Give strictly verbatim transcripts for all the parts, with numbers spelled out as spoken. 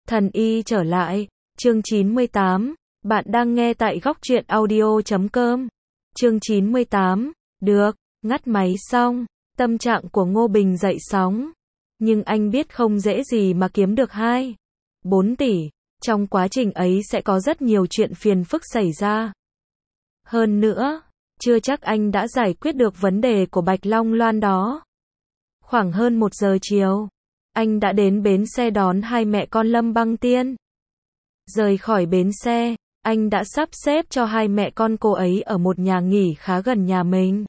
Thần y trở lại, chương chín mươi tám, bạn đang nghe tại góc truyện audio chấm com. Chương chín mươi tám, được, ngắt máy xong, tâm trạng của Ngô Bình dậy sóng. Nhưng anh biết không dễ gì mà kiếm được hai, bốn tỷ, trong quá trình ấy sẽ có rất nhiều chuyện phiền phức xảy ra. Hơn nữa, chưa chắc anh đã giải quyết được vấn đề của Bạch Long Loan đó. Khoảng hơn một giờ chiều, anh đã đến bến xe đón hai mẹ con Lâm Băng Tiên. Rời khỏi bến xe, anh đã sắp xếp cho hai mẹ con cô ấy ở một nhà nghỉ khá gần nhà mình.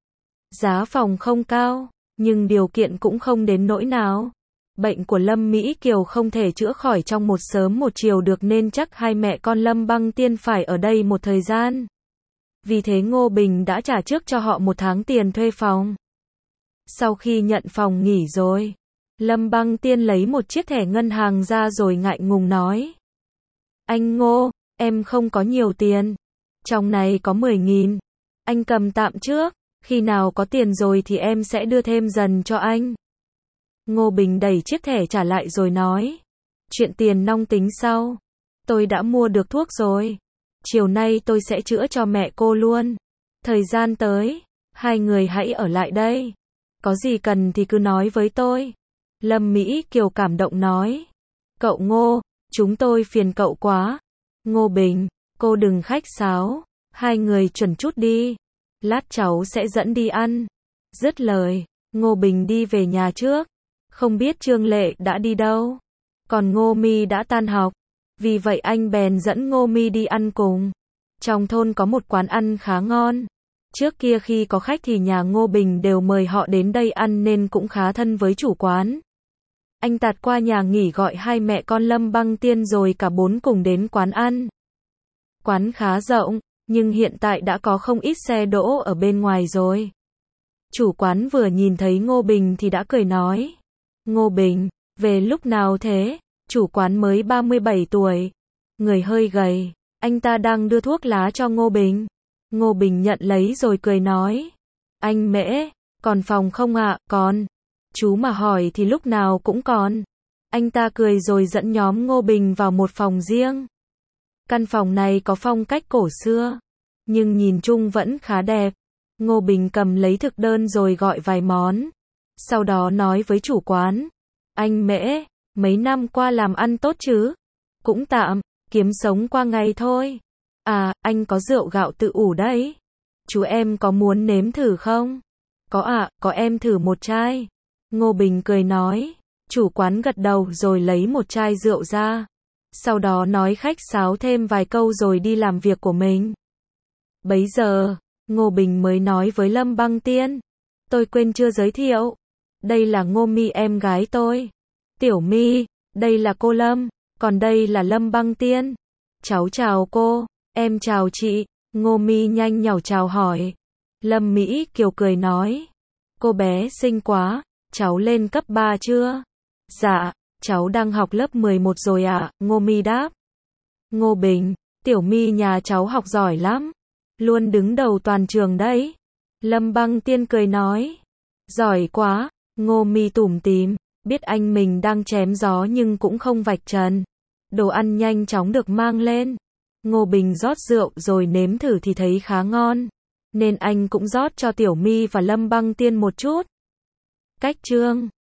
Giá phòng không cao, nhưng điều kiện cũng không đến nỗi nào. Bệnh của Lâm Mỹ Kiều không thể chữa khỏi trong một sớm một chiều được nên chắc hai mẹ con Lâm Băng Tiên phải ở đây một thời gian. Vì thế Ngô Bình đã trả trước cho họ một tháng tiền thuê phòng. Sau khi nhận phòng nghỉ rồi, Lâm Băng Tiên lấy một chiếc thẻ ngân hàng ra rồi ngại ngùng nói. Anh Ngô, em không có nhiều tiền. Trong này có mười nghìn. Anh cầm tạm trước, khi nào có tiền rồi thì em sẽ đưa thêm dần cho anh. Ngô Bình đẩy chiếc thẻ trả lại rồi nói. Chuyện tiền nong tính sau. Tôi đã mua được thuốc rồi. Chiều nay tôi sẽ chữa cho mẹ cô luôn. Thời gian tới, hai người hãy ở lại đây. Có gì cần thì cứ nói với tôi. Lâm Mỹ Kiều cảm động nói. Cậu Ngô, chúng tôi phiền cậu quá. Ngô Bình, cô đừng khách sáo. Hai người chuẩn chút đi. Lát cháu sẽ dẫn đi ăn. Dứt lời, Ngô Bình đi về nhà trước. Không biết Trương Lệ đã đi đâu. Còn Ngô Mi đã tan học. Vì vậy anh bèn dẫn Ngô Mi đi ăn cùng. Trong thôn có một quán ăn khá ngon. Trước kia khi có khách thì nhà Ngô Bình đều mời họ đến đây ăn nên cũng khá thân với chủ quán. Anh tạt qua nhà nghỉ gọi hai mẹ con Lâm Băng Tiên rồi cả bốn cùng đến quán ăn. Quán khá rộng, nhưng hiện tại đã có không ít xe đỗ ở bên ngoài rồi. Chủ quán vừa nhìn thấy Ngô Bình thì đã cười nói. Ngô Bình, về lúc nào thế? Chủ quán mới ba mươi bảy tuổi. Người hơi gầy, anh ta đang đưa thuốc lá cho Ngô Bình. Ngô Bình nhận lấy rồi cười nói. Anh Mễ, còn phòng không ạ? Còn. Chú mà hỏi thì lúc nào cũng còn. Anh ta cười rồi dẫn nhóm Ngô Bình vào một phòng riêng. Căn phòng này có phong cách cổ xưa, nhưng nhìn chung vẫn khá đẹp. Ngô Bình cầm lấy thực đơn rồi gọi vài món. Sau đó nói với chủ quán. Anh Mễ, mấy năm qua làm ăn tốt chứ? Cũng tạm, kiếm sống qua ngày thôi. À, anh có rượu gạo tự ủ đấy. Chú em có muốn nếm thử không? Có ạ, à, có em thử một chai. Ngô Bình cười nói. Chủ quán gật đầu rồi lấy một chai rượu ra. Sau đó nói khách sáo thêm vài câu rồi đi làm việc của mình. Bấy giờ, Ngô Bình mới nói với Lâm Băng Tiên. Tôi quên chưa giới thiệu. Đây là Ngô Mi em gái tôi. Tiểu Mi, đây là cô Lâm, còn đây là Lâm Băng Tiên. Cháu chào cô, em chào chị. Ngô Mi nhanh nhảu chào hỏi. Lâm Mỹ Kiều cười nói. Cô bé xinh quá, cháu lên cấp ba chưa? Dạ, cháu đang học lớp mười một rồi ạ, à, Ngô Mi đáp. Ngô Bình, Tiểu Mi nhà cháu học giỏi lắm. Luôn đứng đầu toàn trường đấy. Lâm Băng Tiên cười nói. Giỏi quá, Ngô Mi tủm tỉm, biết anh mình đang chém gió nhưng cũng không vạch trần. Đồ ăn nhanh chóng được mang lên. Ngô Bình rót rượu rồi nếm thử thì thấy khá ngon. Nên anh cũng rót cho Tiểu Mi và Lâm Băng Tiên một chút. Cách chương